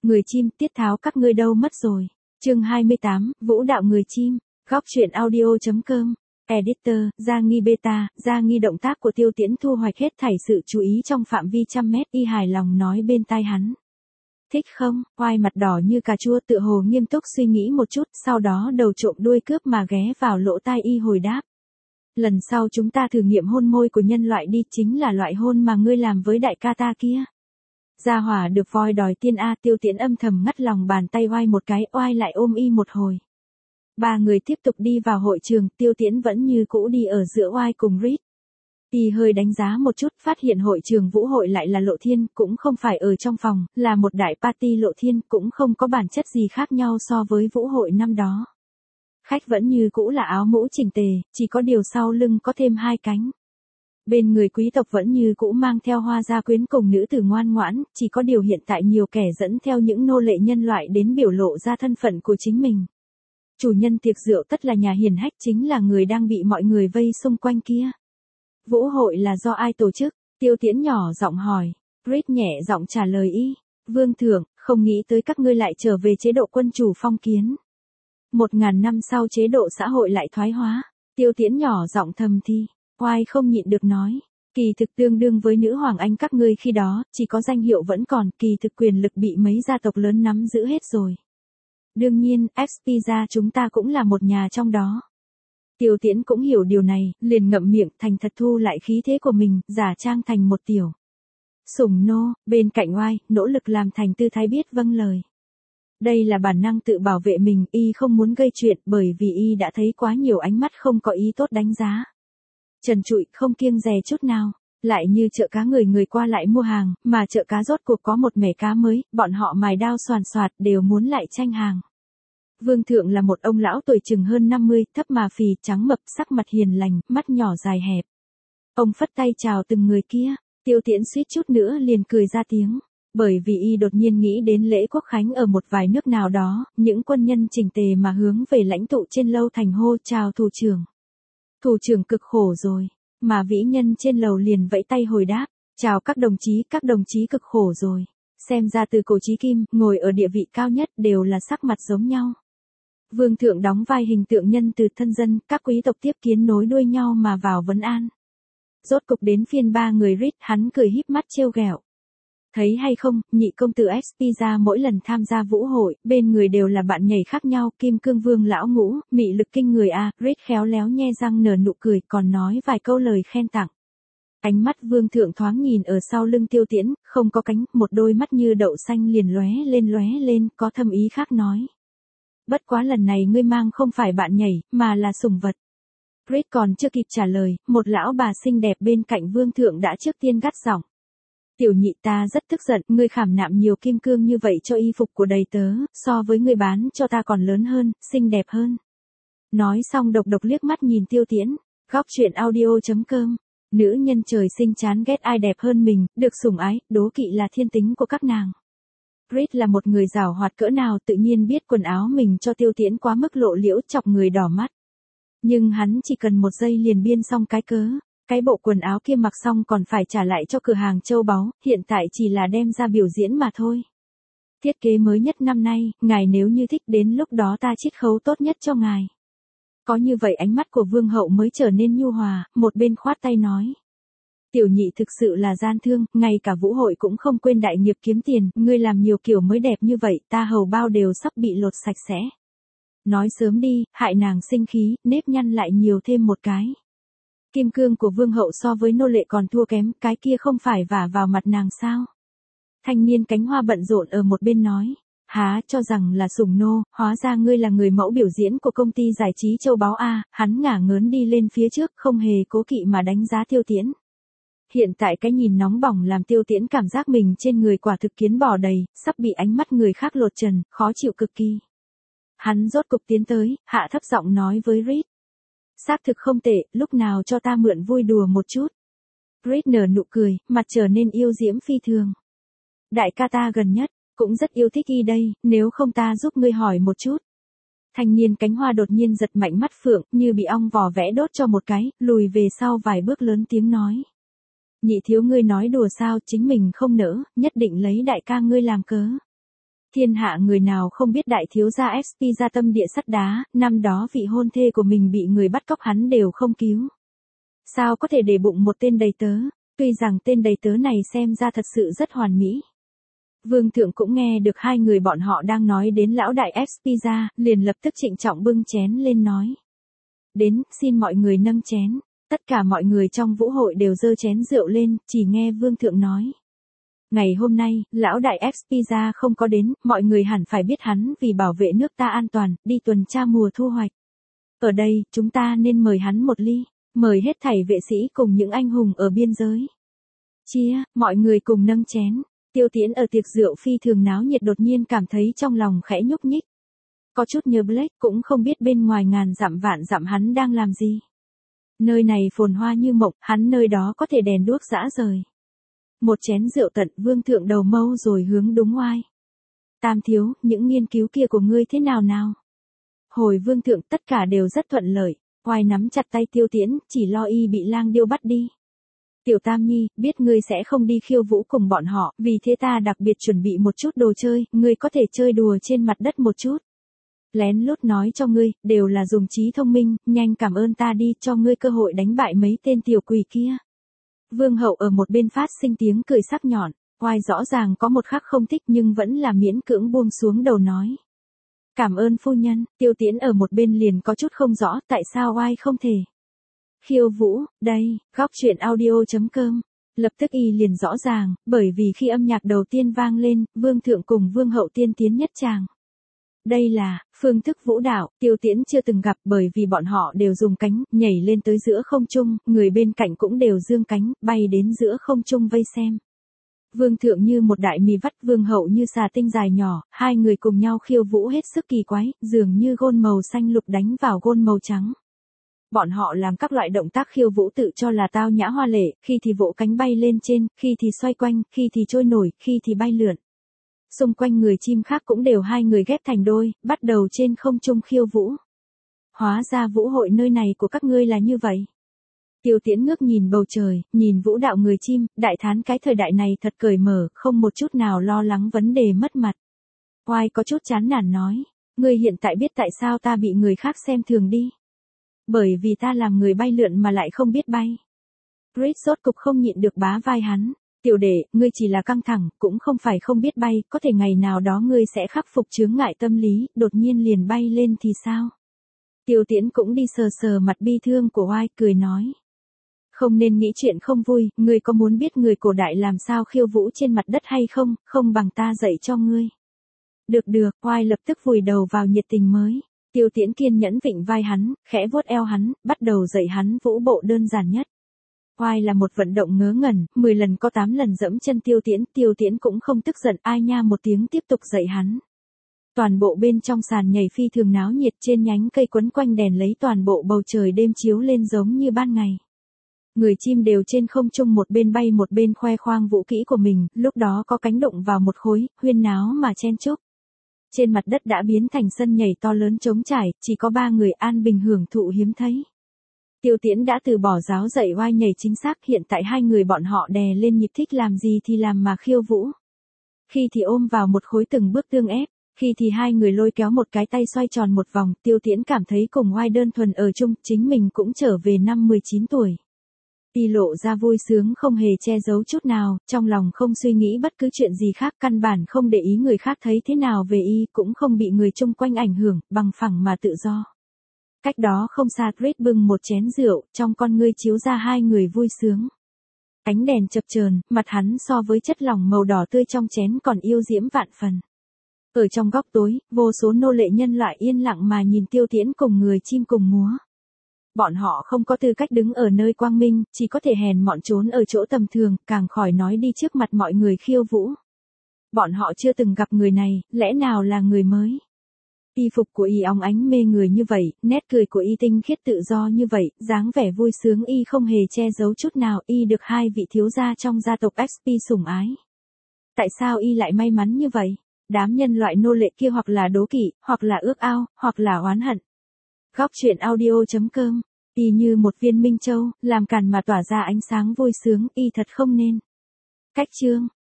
Người chim, tiết tháo các ngươi đâu mất rồi. Chương 28, Vũ đạo người chim. Góc truyện audio.com. Editor, Gia Nghi Beta, Gia Nghi động tác của Tiêu Tiễn thu hoạch hết thảy sự chú ý trong phạm vi trăm mét, y hài lòng nói bên tai hắn. Thích không? Oai mặt đỏ như cà chua tựa hồ nghiêm túc suy nghĩ một chút, sau đó đầu trộm đuôi cướp mà ghé vào lỗ tai y hồi đáp. Lần sau chúng ta thử nghiệm hôn môi của nhân loại đi, chính là loại hôn mà ngươi làm với đại ca ta kia. Gia hỏa được voi đòi tiên a. Tiêu Tiễn âm thầm ngắt lòng bàn tay oai một cái, oai lại ôm y một hồi. Ba người tiếp tục đi vào hội trường, Tiêu Tiễn vẫn như cũ đi ở giữa oai cùng Reed. Y hơi đánh giá một chút, phát hiện hội trường vũ hội lại là lộ thiên, cũng không phải ở trong phòng, là một đại party lộ thiên, cũng không có bản chất gì khác nhau so với vũ hội năm đó. Khách vẫn như cũ là áo mũ chỉnh tề, chỉ có điều sau lưng có thêm hai cánh. Bên người quý tộc vẫn như cũ mang theo hoa gia quyến cùng nữ tử ngoan ngoãn, chỉ có điều hiện tại nhiều kẻ dẫn theo những nô lệ nhân loại đến biểu lộ ra thân phận của chính mình. Chủ nhân tiệc rượu tất là nhà hiền hách, chính là người đang bị mọi người vây xung quanh kia. Vũ hội là do ai tổ chức? Tiêu Tiễn nhỏ giọng hỏi. Reed nhẹ giọng trả lời y. Vương thượng, không nghĩ tới các ngươi lại trở về chế độ quân chủ phong kiến. 1000 năm sau chế độ xã hội lại thoái hóa. Tiêu Tiễn nhỏ giọng thầm thì. Oai không nhịn được nói. Kỳ thực tương đương với nữ hoàng Anh các ngươi khi đó, chỉ có danh hiệu vẫn còn, kỳ thực quyền lực bị mấy gia tộc lớn nắm giữ hết rồi. Đương nhiên, Expedia chúng ta cũng là một nhà trong đó. Tiêu Tiễn cũng hiểu điều này, liền ngậm miệng thành thật thu lại khí thế của mình, giả trang thành một tiểu sủng nô, bên cạnh oai, nỗ lực làm thành tư thái biết vâng lời. Đây là bản năng tự bảo vệ mình, y không muốn gây chuyện bởi vì y đã thấy quá nhiều ánh mắt không có ý tốt đánh giá. Trần trụi, không kiêng dè chút nào, lại như chợ cá người qua lại mua hàng, mà chợ cá rốt cuộc có một mẻ cá mới, bọn họ mài đao xoàn xoạt đều muốn lại tranh hàng. Vương thượng là một ông lão tuổi chừng hơn 50, thấp mà phì, trắng mập, sắc mặt hiền lành, mắt nhỏ dài hẹp. Ông phất tay chào từng người kia, Tiêu Tiễn suýt chút nữa liền cười ra tiếng, bởi vì y đột nhiên nghĩ đến lễ quốc khánh ở một vài nước nào đó, những quân nhân chỉnh tề mà hướng về lãnh tụ trên lâu thành hô chào thủ trưởng. Thủ trưởng cực khổ rồi, mà vĩ nhân trên lầu liền vẫy tay hồi đáp, chào các đồng chí cực khổ rồi. Xem ra từ cổ chí kim, ngồi ở địa vị cao nhất đều là sắc mặt giống nhau. Vương thượng đóng vai hình tượng nhân từ thân dân, các quý tộc tiếp kiến nối đuôi nhau mà vào vấn an. Rốt cục đến phiên ba người Reed, hắn cười híp mắt trêu ghẹo. Thấy hay không, nhị công tử Expedia mỗi lần tham gia vũ hội, bên người đều là bạn nhảy khác nhau, kim cương vương lão ngũ, mị lực kinh người a. Reed khéo léo nhe răng nở nụ cười, còn nói vài câu lời khen tặng. Ánh mắt vương thượng thoáng nhìn ở sau lưng Tiêu Tiễn, không có cánh, một đôi mắt như đậu xanh liền lóe lên, có thâm ý khác nói. Bất quá lần này ngươi mang không phải bạn nhảy, mà là sủng vật. Reed còn chưa kịp trả lời, một lão bà xinh đẹp bên cạnh vương thượng đã trước tiên gắt giọng. Tiểu nhị, ta rất tức giận, ngươi khảm nạm nhiều kim cương như vậy cho y phục của đầy tớ, so với ngươi bán cho ta còn lớn hơn, xinh đẹp hơn. Nói xong độc liếc mắt nhìn Tiêu Tiễn. Góc truyện audio.com. Nữ nhân trời sinh chán ghét ai đẹp hơn mình, được sủng ái, đố kỵ là thiên tính của các nàng. Reed là một người giàu hoạt cỡ nào, tự nhiên biết quần áo mình cho Tiêu Tiễn quá mức lộ liễu, chọc người đỏ mắt. Nhưng hắn chỉ cần một giây liền biên xong cái cớ. Cái bộ quần áo kia mặc xong còn phải trả lại cho cửa hàng châu báu, hiện tại chỉ là đem ra biểu diễn mà thôi. Thiết kế mới nhất năm nay, ngài nếu như thích đến lúc đó ta chiết khấu tốt nhất cho ngài. Có như vậy ánh mắt của vương hậu mới trở nên nhu hòa, một bên khoát tay nói. Tiểu nhị thực sự là gian thương, ngay cả vũ hội cũng không quên đại nghiệp kiếm tiền, ngươi làm nhiều kiểu mới đẹp như vậy, ta hầu bao đều sắp bị lột sạch sẽ. Nói sớm đi, hại nàng sinh khí, nếp nhăn lại nhiều thêm một cái. Kim cương của vương hậu so với nô lệ còn thua kém, cái kia không phải vả vào mặt nàng sao? Thanh niên cánh hoa bận rộn ở một bên nói. Há, cho rằng là sủng nô, hóa ra ngươi là người mẫu biểu diễn của công ty giải trí châu báu a. Hắn ngả ngớn đi lên phía trước, không hề cố kỵ mà đánh giá Tiêu Tiễn. Hiện tại cái nhìn nóng bỏng làm Tiêu Tiễn cảm giác mình trên người quả thực kiến bò đầy, sắp bị ánh mắt người khác lột trần, khó chịu cực kỳ. Hắn rốt cục tiến tới, hạ thấp giọng nói với Reed. Xác thực không tệ, lúc nào cho ta mượn vui đùa một chút. Reed nở nụ cười, mặt trở nên yêu diễm phi thường. Đại ca ta gần nhất, cũng rất yêu thích y đây, nếu không ta giúp ngươi hỏi một chút. Thanh niên cánh hoa đột nhiên giật mạnh mắt phượng, như bị ong vò vẽ đốt cho một cái, lùi về sau vài bước lớn tiếng nói. Nhị thiếu ngươi nói đùa sao, chính mình không nỡ, nhất định lấy đại ca ngươi làm cớ. Thiên hạ người nào không biết đại thiếu gia SP gia tâm địa sắt đá, năm đó vị hôn thê của mình bị người bắt cóc hắn đều không cứu. Sao có thể để bụng một tên đầy tớ, tuy rằng tên đầy tớ này xem ra thật sự rất hoàn mỹ. Vương thượng cũng nghe được hai người bọn họ đang nói đến lão đại SP gia, liền lập tức trịnh trọng bưng chén lên nói. Đến, xin mọi người nâng chén. Tất cả mọi người trong vũ hội đều giơ chén rượu lên, chỉ nghe vương thượng nói. Ngày hôm nay, lão đại SP gia không có đến, mọi người hẳn phải biết hắn vì bảo vệ nước ta an toàn, đi tuần tra mùa thu hoạch. Ở đây, chúng ta nên mời hắn một ly, mời hết thảy vệ sĩ cùng những anh hùng ở biên giới. Chia, mọi người cùng nâng chén. Tiêu Tiễn ở tiệc rượu phi thường náo nhiệt đột nhiên cảm thấy trong lòng khẽ nhúc nhích. Có chút nhớ Blake cũng không biết bên ngoài ngàn dặm vạn dặm hắn đang làm gì. Nơi này phồn hoa như mộng, hắn nơi đó có thể đèn đuốc rã rời. Một chén rượu tận, vương thượng đầu mâu rồi hướng đúng Oai. Tam thiếu, những nghiên cứu kia của ngươi thế nào nào? Hồi vương thượng tất cả đều rất thuận lợi, Oai nắm chặt tay Tiêu Tiễn, chỉ lo y bị lang điêu bắt đi. Tiểu Tam Nhi, biết ngươi sẽ không đi khiêu vũ cùng bọn họ, vì thế ta đặc biệt chuẩn bị một chút đồ chơi, ngươi có thể chơi đùa trên mặt đất một chút. Lén lút nói cho ngươi, đều là dùng trí thông minh, nhanh cảm ơn ta đi, cho ngươi cơ hội đánh bại mấy tên tiểu quỷ kia. Vương hậu ở một bên phát sinh tiếng cười sắc nhọn, Oai rõ ràng có một khắc không thích nhưng vẫn là miễn cưỡng buông xuống đầu nói. Cảm ơn phu nhân, Tiêu Tiễn ở một bên liền có chút không rõ tại sao Oai không thể. Khiêu vũ, đây, góc truyện audio.com. Lập tức y liền rõ ràng, bởi vì khi âm nhạc đầu tiên vang lên, vương thượng cùng vương hậu tiên tiến nhất tràng. Đây là phương thức vũ đạo, Tiêu Tiễn chưa từng gặp bởi vì bọn họ đều dùng cánh, nhảy lên tới giữa không trung, người bên cạnh cũng đều dương cánh, bay đến giữa không trung vây xem. Vương thượng như một đại mì vắt, vương hậu như xà tinh dài nhỏ, hai người cùng nhau khiêu vũ hết sức kỳ quái, dường như gôn màu xanh lục đánh vào gôn màu trắng. Bọn họ làm các loại động tác khiêu vũ tự cho là tao nhã hoa lệ, khi thì vỗ cánh bay lên trên, khi thì xoay quanh, khi thì trôi nổi, khi thì bay lượn. Xung quanh người chim khác cũng đều hai người ghép thành đôi, bắt đầu trên không trung khiêu vũ. Hóa ra vũ hội nơi này của các ngươi là như vậy. Tiêu Tiễn ngước nhìn bầu trời, nhìn vũ đạo người chim, đại thán cái thời đại này thật cởi mở, không một chút nào lo lắng vấn đề mất mặt. Oai có chút chán nản nói, ngươi hiện tại biết tại sao ta bị người khác xem thường đi. Bởi vì ta làm người bay lượn mà lại không biết bay. Chris rốt cục không nhịn được bá vai hắn. Tiểu đệ, ngươi chỉ là căng thẳng, cũng không phải không biết bay, có thể ngày nào đó ngươi sẽ khắc phục chướng ngại tâm lý, đột nhiên liền bay lên thì sao? Tiêu Tiễn cũng đi sờ sờ mặt bi thương của Oai, cười nói. Không nên nghĩ chuyện không vui, ngươi có muốn biết người cổ đại làm sao khiêu vũ trên mặt đất hay không, không bằng ta dạy cho ngươi. Được được, Oai lập tức vùi đầu vào nhiệt tình mới. Tiêu Tiễn kiên nhẫn vịnh vai hắn, khẽ vuốt eo hắn, bắt đầu dạy hắn vũ bộ đơn giản nhất. Oai là một vận động ngớ ngẩn, 10 lần có 8 lần dẫm chân Tiêu Tiễn cũng không tức giận, ai nha một tiếng tiếp tục dạy hắn. Toàn bộ bên trong sàn nhảy phi thường náo nhiệt, trên nhánh cây quấn quanh đèn lấy toàn bộ bầu trời đêm chiếu lên giống như ban ngày. Người chim đều trên không trung một bên bay một bên khoe khoang vũ kỹ của mình, lúc đó có cánh đụng vào một khối, huyên náo mà chen chúc. Trên mặt đất đã biến thành sân nhảy to lớn trống trải, chỉ có 3 người an bình hưởng thụ hiếm thấy. Tiêu Tiễn đã từ bỏ giáo dạy Oai nhảy chính xác, hiện tại hai người bọn họ đè lên nhịp thích làm gì thì làm mà khiêu vũ. Khi thì ôm vào một khối từng bước tương ép, khi thì hai người lôi kéo một cái tay xoay tròn một vòng, Tiêu Tiễn cảm thấy cùng Oai đơn thuần ở chung, chính mình cũng trở về năm 19 tuổi. Y lộ ra vui sướng không hề che giấu chút nào, trong lòng không suy nghĩ bất cứ chuyện gì khác, căn bản không để ý người khác thấy thế nào về y, cũng không bị người chung quanh ảnh hưởng, bằng phẳng mà tự do. Cách đó không xa Chris bưng một chén rượu, trong con ngươi chiếu ra hai người vui sướng. Ánh đèn chập chờn, mặt hắn so với chất lỏng màu đỏ tươi trong chén còn yêu diễm vạn phần. Ở trong góc tối, vô số nô lệ nhân loại yên lặng mà nhìn Tiêu Tiễn cùng người chim cùng múa. Bọn họ không có tư cách đứng ở nơi quang minh, chỉ có thể hèn mọn trốn ở chỗ tầm thường, càng khỏi nói đi trước mặt mọi người khiêu vũ. Bọn họ chưa từng gặp người này, lẽ nào là người mới? Y phục của y óng ánh mê người như vậy, nét cười của y tinh khiết tự do như vậy, dáng vẻ vui sướng y không hề che giấu chút nào, y được hai vị thiếu gia trong gia tộc SP sủng ái. Tại sao y lại may mắn như vậy? Đám nhân loại nô lệ kia hoặc là đố kỵ, hoặc là ước ao, hoặc là oán hận. Góc truyện audio.com, y như một viên minh châu, làm càn mà tỏa ra ánh sáng vui sướng, y thật không nên. Cách chương